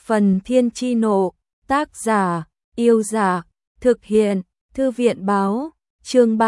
Phần Thiên Chi Nộ, tác giả, Yêu Giả, thực hiện, Thư viện Báo, chương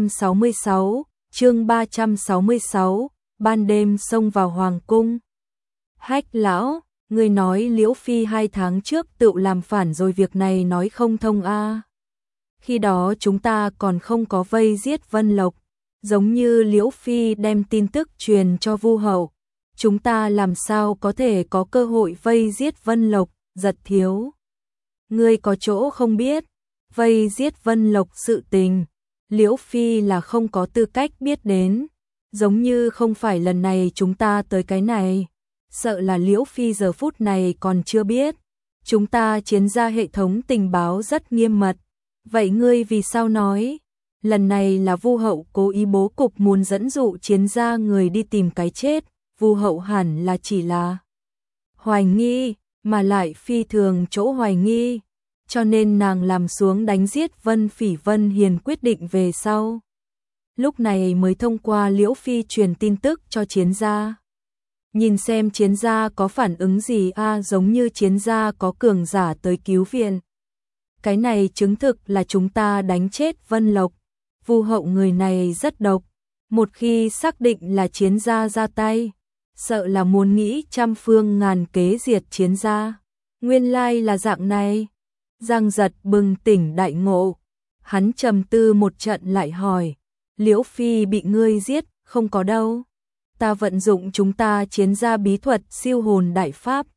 366, ban đêm xông vào Hoàng Cung. Hách lão, người nói Liễu Phi 2 tháng trước tự làm phản rồi, việc này nói không thông a. Khi đó chúng ta còn không có vây giết Vân Lộc, giống như Liễu Phi đem tin tức truyền cho Vu Hậu, chúng ta làm sao có thể có cơ hội vây giết Vân Lộc. Giật Thiếu, ngươi có chỗ không biết, vây giết Vân Lộc sự tình, Liễu Phi là không có tư cách biết đến, giống như không phải lần này chúng ta tới cái này, sợ là Liễu Phi giờ phút này còn chưa biết, chúng ta Chiến gia hệ thống tình báo rất nghiêm mật. Vậy ngươi vì sao nói, lần này là Vu Hậu cố ý bố cục muốn dẫn dụ Chiến gia người đi tìm cái chết, Vu Hậu hẳn là chỉ là hoài nghi, mà lại phi thường chỗ hoài nghi, cho nên nàng làm xuống đánh giết Vân Phỉ Vân Hiền quyết định về sau. Lúc này mới thông qua Liễu Phi truyền tin tức cho Chiến gia. Nhìn xem Chiến gia có phản ứng gì giống như Chiến gia có cường giả tới cứu viện. Cái này chứng thực là chúng ta đánh chết Vân Lộc. Vu Hậu người này rất độc, một khi xác định là Chiến gia ra tay, sợ là muốn nghĩ trăm phương ngàn kế diệt Chiến gia. Nguyên lai là dạng này. Giang Giật bừng tỉnh đại ngộ, hắn trầm tư một trận lại hỏi, Liễu Phi bị ngươi giết? Không có đâu, ta vận dụng chúng ta Chiến gia bí thuật siêu hồn đại pháp,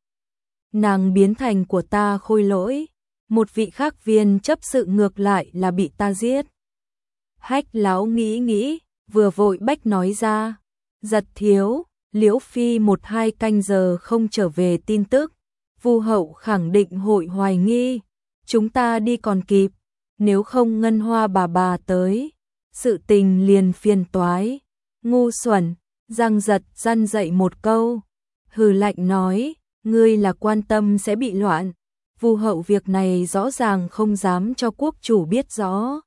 nàng biến thành của ta khôi lỗi, một vị khác viên chấp sự ngược lại là bị ta giết. Hách lão nghĩ, vừa vội bách nói ra, Giật Thiếu, Liễu Phi 1-2 canh giờ không trở về tin tức, Vu Hậu khẳng định hội hoài nghi, chúng ta đi còn kịp, nếu không Ngân Hoa bà tới, sự tình liền phiền toái. Ngu xuẩn, Giang Giật răn dậy một câu, hừ lạnh nói, ngươi là quan tâm sẽ bị loạn, Vu Hậu việc này rõ ràng không dám cho quốc chủ biết rõ.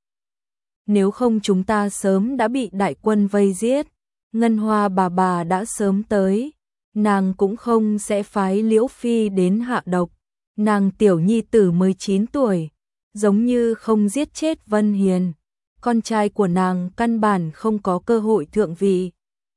Nếu không chúng ta sớm đã bị đại quân vây giết, Ngân Hoa bà đã sớm tới, nàng cũng không sẽ phái Liễu Phi đến hạ độc, nàng tiểu nhi tử 19 tuổi, giống như không giết chết Vân Hiền, con trai của nàng căn bản không có cơ hội thượng vị.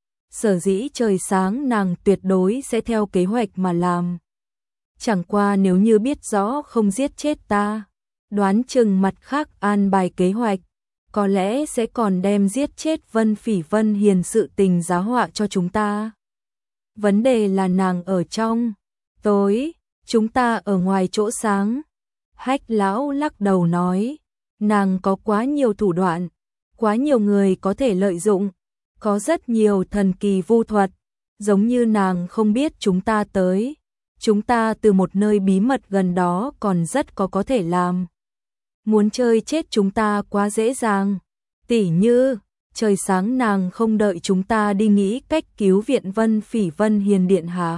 Sở dĩ trời sáng nàng tuyệt đối sẽ theo kế hoạch mà làm. Chẳng qua nếu như biết rõ không giết chết ta, đoán chừng mặt khác an bài kế hoạch, có lẽ sẽ còn đem giết chết Vân Phỉ Vân Hiền sự tình giá họa cho chúng ta. Vấn đề là nàng ở trong tối, chúng ta ở ngoài chỗ sáng. Hách lão lắc đầu nói, nàng có quá nhiều thủ đoạn, quá nhiều người có thể lợi dụng, có rất nhiều thần kỳ vu thuật, giống như nàng không biết chúng ta tới, chúng ta từ một nơi bí mật gần đó còn rất có thể làm. Muốn chơi chết chúng ta quá dễ dàng, tỉ như, trời sáng nàng không đợi chúng ta đi nghĩ cách cứu viện Vân Phỉ Vân Hiền điện hạ,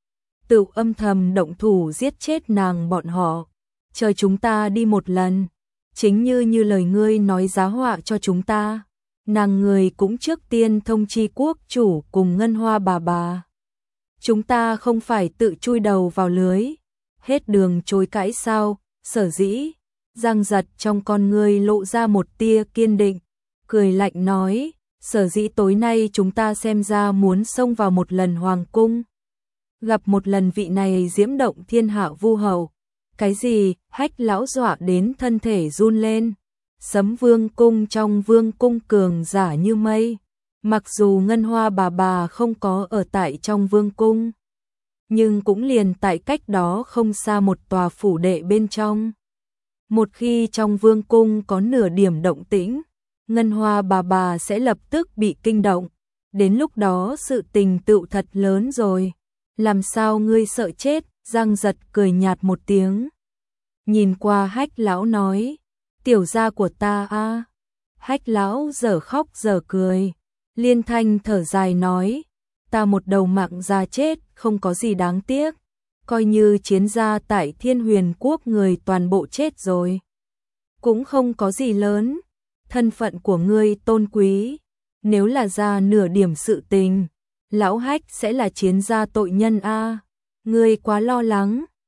tự âm thầm động thủ giết chết nàng bọn họ, chờ chúng ta đi một lần, chính như lời ngươi nói giá họa cho chúng ta, nàng người cũng trước tiên thông chi quốc chủ cùng Ngân Hoa bà. Chúng ta không phải tự chui đầu vào lưới, hết đường chối cãi sao? Sở dĩ, Giang Giật trong con ngươi lộ ra một tia kiên định, cười lạnh nói, sở dĩ tối nay chúng ta xem ra muốn xông vào một lần Hoàng Cung, gặp một lần vị này diễm động thiên hạ Vu Hậu. Cái gì? Hách lão dọa đến thân thể run lên. Sấm Vương cung trong Vương cung cường giả như mây, mặc dù Ngân Hoa bà không có ở tại trong Vương cung, nhưng cũng liền tại cách đó không xa một tòa phủ đệ bên trong. Một khi trong Vương cung có nửa điểm động tĩnh, Ngân Hoa bà sẽ lập tức bị kinh động, đến lúc đó sự tình tựu thật lớn rồi. Làm sao ngươi sợ chết? Giang Giật cười nhạt một tiếng, nhìn qua Hách lão nói, tiểu gia của ta a. Hách lão dở khóc dở cười, liên thanh thở dài nói, ta một đầu mạng già chết không có gì đáng tiếc, coi như Chiến gia tại Thiên Huyền quốc người toàn bộ chết rồi, cũng không có gì lớn, thân phận của ngươi tôn quý, nếu là ra nửa điểm sự tình, lão Hách sẽ là Chiến gia tội nhân a. Ngươi quá lo lắng.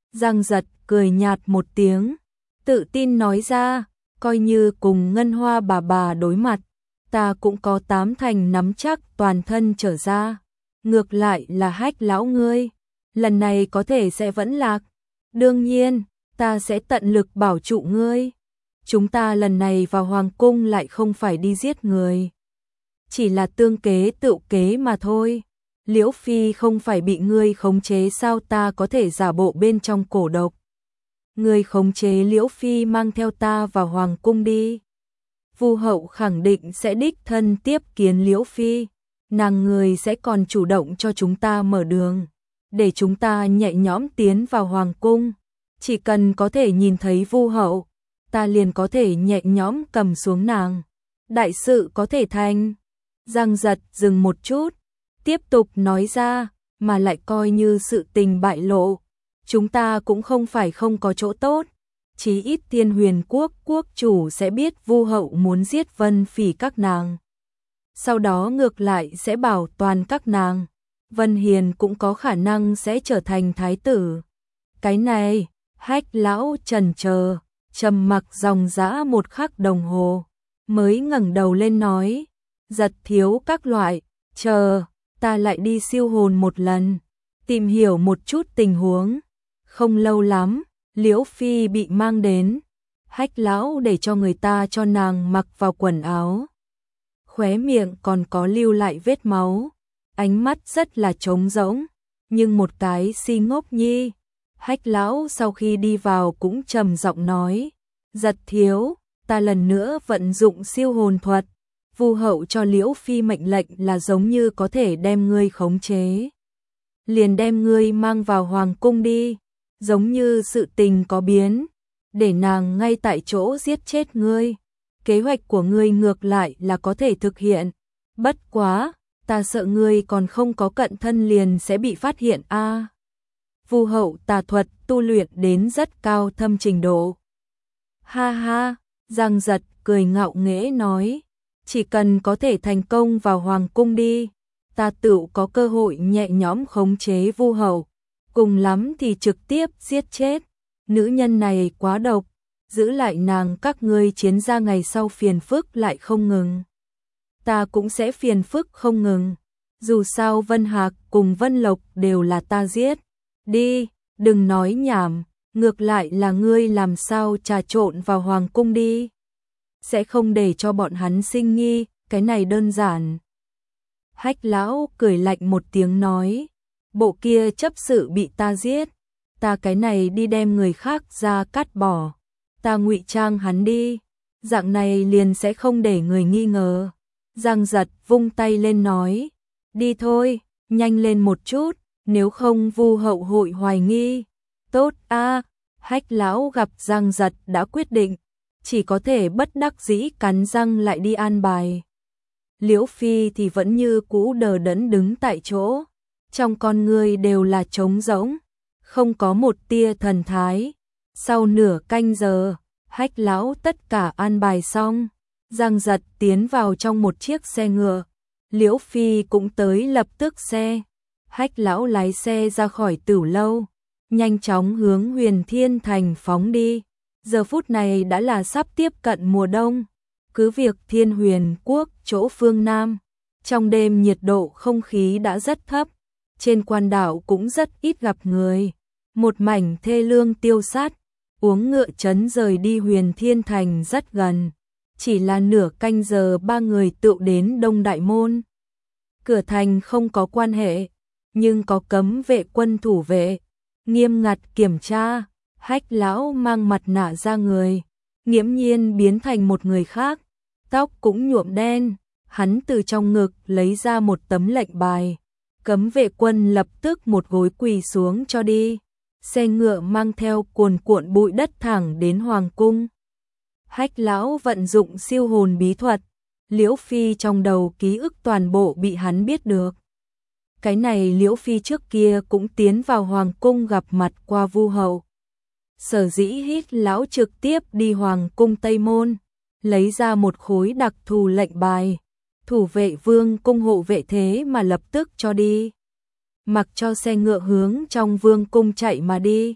Giang Giật cười nhạt một tiếng, tự tin nói ra, coi như cùng Ngân Hoa bà đối mặt, ta cũng có 8 thành nắm chắc toàn thân trở ra. Ngược lại là Hách lão ngươi, lần này có thể sẽ vẫn lạc. Đương nhiên, ta sẽ tận lực bảo trụ ngươi. Chúng ta lần này vào hoàng cung lại không phải đi giết người, chỉ là tương kế tựu kế mà thôi. Liễu Phi không phải bị ngươi khống chế sao, ta có thể giả bộ bên trong cổ độc. Ngươi khống chế Liễu Phi mang theo ta vào hoàng cung đi. Vu hậu khẳng định sẽ đích thân tiếp kiến Liễu Phi, nàng người sẽ còn chủ động cho chúng ta mở đường, để chúng ta nhẹ nhõm tiến vào hoàng cung. Chỉ cần có thể nhìn thấy Vu hậu, ta liền có thể nhẹ nhõm cầm xuống nàng. Đại sự có thể thành. Giang Giật dừng một chút, tiếp tục nói ra, mà lại coi như sự tình bại lộ, chúng ta cũng không phải không có chỗ tốt. Chí ít Thiên Huyền quốc quốc chủ sẽ biết Vu hậu muốn giết Vân Phỉ các nàng, sau đó ngược lại sẽ bảo toàn các nàng. Vân Hiền cũng có khả năng sẽ trở thành thái tử. Cái này, Hách lão chần chờ, trầm mặc dòng dã một khắc đồng hồ, mới ngẩng đầu lên nói, Giật thiếu các loại, chờ, ta lại đi siêu hồn một lần, tìm hiểu một chút tình huống. Không lâu lắm, Liễu Phi bị mang đến, Hách lão để cho người ta cho nàng mặc vào quần áo. Khóe miệng còn có lưu lại vết máu, ánh mắt rất là trống rỗng, nhưng một cái si ngốc nhi. Hách lão sau khi đi vào cũng trầm giọng nói, Giật thiếu, ta lần nữa vận dụng siêu hồn thuật. Vu hậu cho Liễu Phi mệnh lệnh là giống như có thể đem ngươi khống chế, liền đem ngươi mang vào hoàng cung đi. Giống như sự tình có biến, để nàng ngay tại chỗ giết chết ngươi. Kế hoạch của ngươi ngược lại là có thể thực hiện. Bất quá, ta sợ ngươi còn không có cận thân liền sẽ bị phát hiện a. Vu hậu tà thuật tu luyện đến rất cao thâm trình độ. Ha ha, Giang Giật cười ngạo nghễ nói, chỉ cần có thể thành công vào hoàng cung đi, ta tự có cơ hội nhẹ nhõm khống chế Vu hậu, cùng lắm thì trực tiếp giết chết. Nữ nhân này quá độc, giữ lại nàng các ngươi chiến ra ngày sau phiền phức lại không ngừng. Ta cũng sẽ phiền phức không ngừng, dù sao Vân Hạc cùng Vân Lộc đều là ta giết. Đi, đừng nói nhảm, ngược lại là ngươi làm sao trà trộn vào hoàng cung đi. Sẽ không để cho bọn hắn sinh nghi, cái này đơn giản. Hách lão cười lạnh một tiếng nói, bộ kia chấp sự bị ta giết, ta cái này đi đem người khác ra cắt bỏ, ta ngụy trang hắn đi, dạng này liền sẽ không để người nghi ngờ. Giang Giật vung tay lên nói, đi thôi, nhanh lên một chút, nếu không Vu hậu hội hoài nghi. Tốt a. Hách lão gặp Giang Giật đã quyết định, chỉ có thể bất đắc dĩ cắn răng lại đi an bài. Liễu Phi thì vẫn như cũ đờ đẫn đứng tại chỗ, trong con người đều là trống rỗng, không có một tia thần thái. Sau nửa canh giờ, Hách lão tất cả an bài xong, Giang Giật tiến vào trong một chiếc xe ngựa, Liễu Phi cũng tới lập tức xe. Hách lão lái xe ra khỏi Tửu lâu, nhanh chóng hướng Huyền Thiên Thành phóng đi. Giờ phút này đã là sắp tiếp cận mùa đông, cứ việc Thiên Huyền quốc chỗ phương Nam, trong đêm nhiệt độ không khí đã rất thấp, trên quan đảo cũng rất ít gặp người, một mảnh thê lương tiêu sát. Uống ngựa trấn rời đi Huyền Thiên Thành rất gần, chỉ là nửa canh giờ ba người tựu đến Đông Đại Môn. Cửa thành không có quan hệ, nhưng có cấm vệ quân thủ vệ, nghiêm ngặt kiểm tra. Hách lão mang mặt nạ ra người, nghiễm nhiên biến thành một người khác, tóc cũng nhuộm đen. Hắn từ trong ngực lấy ra một tấm lệnh bài, cấm vệ quân lập tức một gối quỳ xuống cho đi. Xe ngựa mang theo cuồn cuộn bụi đất thẳng đến hoàng cung. Hách lão vận dụng siêu hồn bí thuật, Liễu Phi trong đầu ký ức toàn bộ bị hắn biết được. Cái này Liễu Phi trước kia cũng tiến vào hoàng cung gặp mặt qua Vu hậu. Sở dĩ hít lão trực tiếp đi hoàng cung Tây Môn, lấy ra một khối đặc thù lệnh bài, thủ vệ vương cung hộ vệ thế mà lập tức cho đi. Mặc cho xe ngựa hướng trong vương cung chạy mà đi.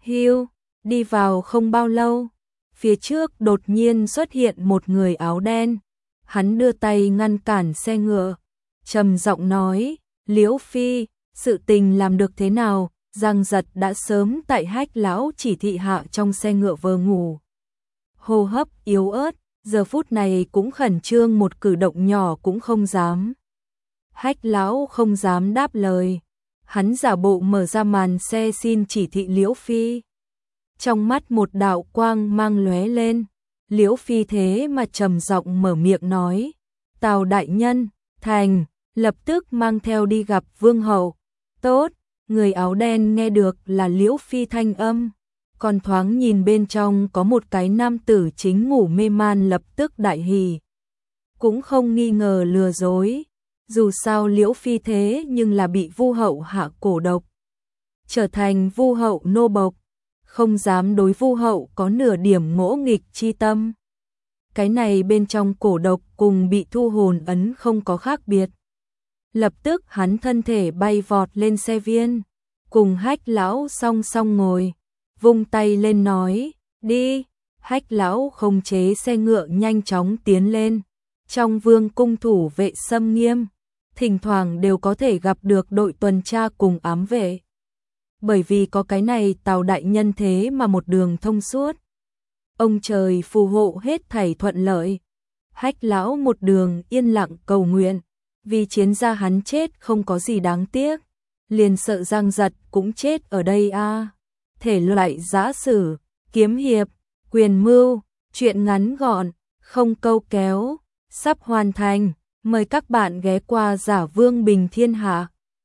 Hưu, đi vào không bao lâu, phía trước đột nhiên xuất hiện một người áo đen. Hắn đưa tay ngăn cản xe ngựa, trầm giọng nói, Liễu Phi, sự tình làm được thế nào? Giang Giật đã sớm tại Hách lão chỉ thị hạ trong xe ngựa vờ ngủ. Hô hấp yếu ớt, giờ phút này cũng khẩn trương, một cử động nhỏ cũng không dám. Hách lão không dám đáp lời, hắn giả bộ mở ra màn xe xin chỉ thị Liễu Phi. Trong mắt một đạo quang mang lóe lên, Liễu Phi thế mà trầm giọng mở miệng nói, Tào đại nhân, thành, lập tức mang theo đi gặp Vương hậu. Tốt, người áo đen nghe được là Liễu Phi thanh âm, còn thoáng nhìn bên trong có một cái nam tử chính ngủ mê man, lập tức đại hỉ. Cũng không nghi ngờ lừa dối, dù sao Liễu Phi thế nhưng là bị Vu hậu hạ cổ độc, trở thành Vu hậu nô bộc, không dám đối Vu hậu có nửa điểm ngỗ nghịch chi tâm. Cái này bên trong cổ độc cùng bị thu hồn ấn không có khác biệt. Lập tức hắn thân thể bay vọt lên xe viên, cùng Hách lão song song ngồi, vung tay lên nói, đi. Hách lão khống chế xe ngựa nhanh chóng tiến lên. Trong vương cung thủ vệ xâm nghiêm, thỉnh thoảng đều có thể gặp được đội tuần tra cùng ám vệ. Bởi vì có cái này Tào đại nhân thế mà một đường thông suốt. Ông trời phù hộ hết thảy thuận lợi. Hách lão một đường yên lặng cầu nguyện, vì chiến gia hắn chết không có gì đáng tiếc, liền sợ Giang Giật cũng chết ở đây a. Thể loại giã sử, kiếm hiệp, quyền mưu, truyện ngắn gọn, không câu kéo, sắp hoàn thành, mời các bạn ghé qua Giả Vương Bình Thiên Hạ.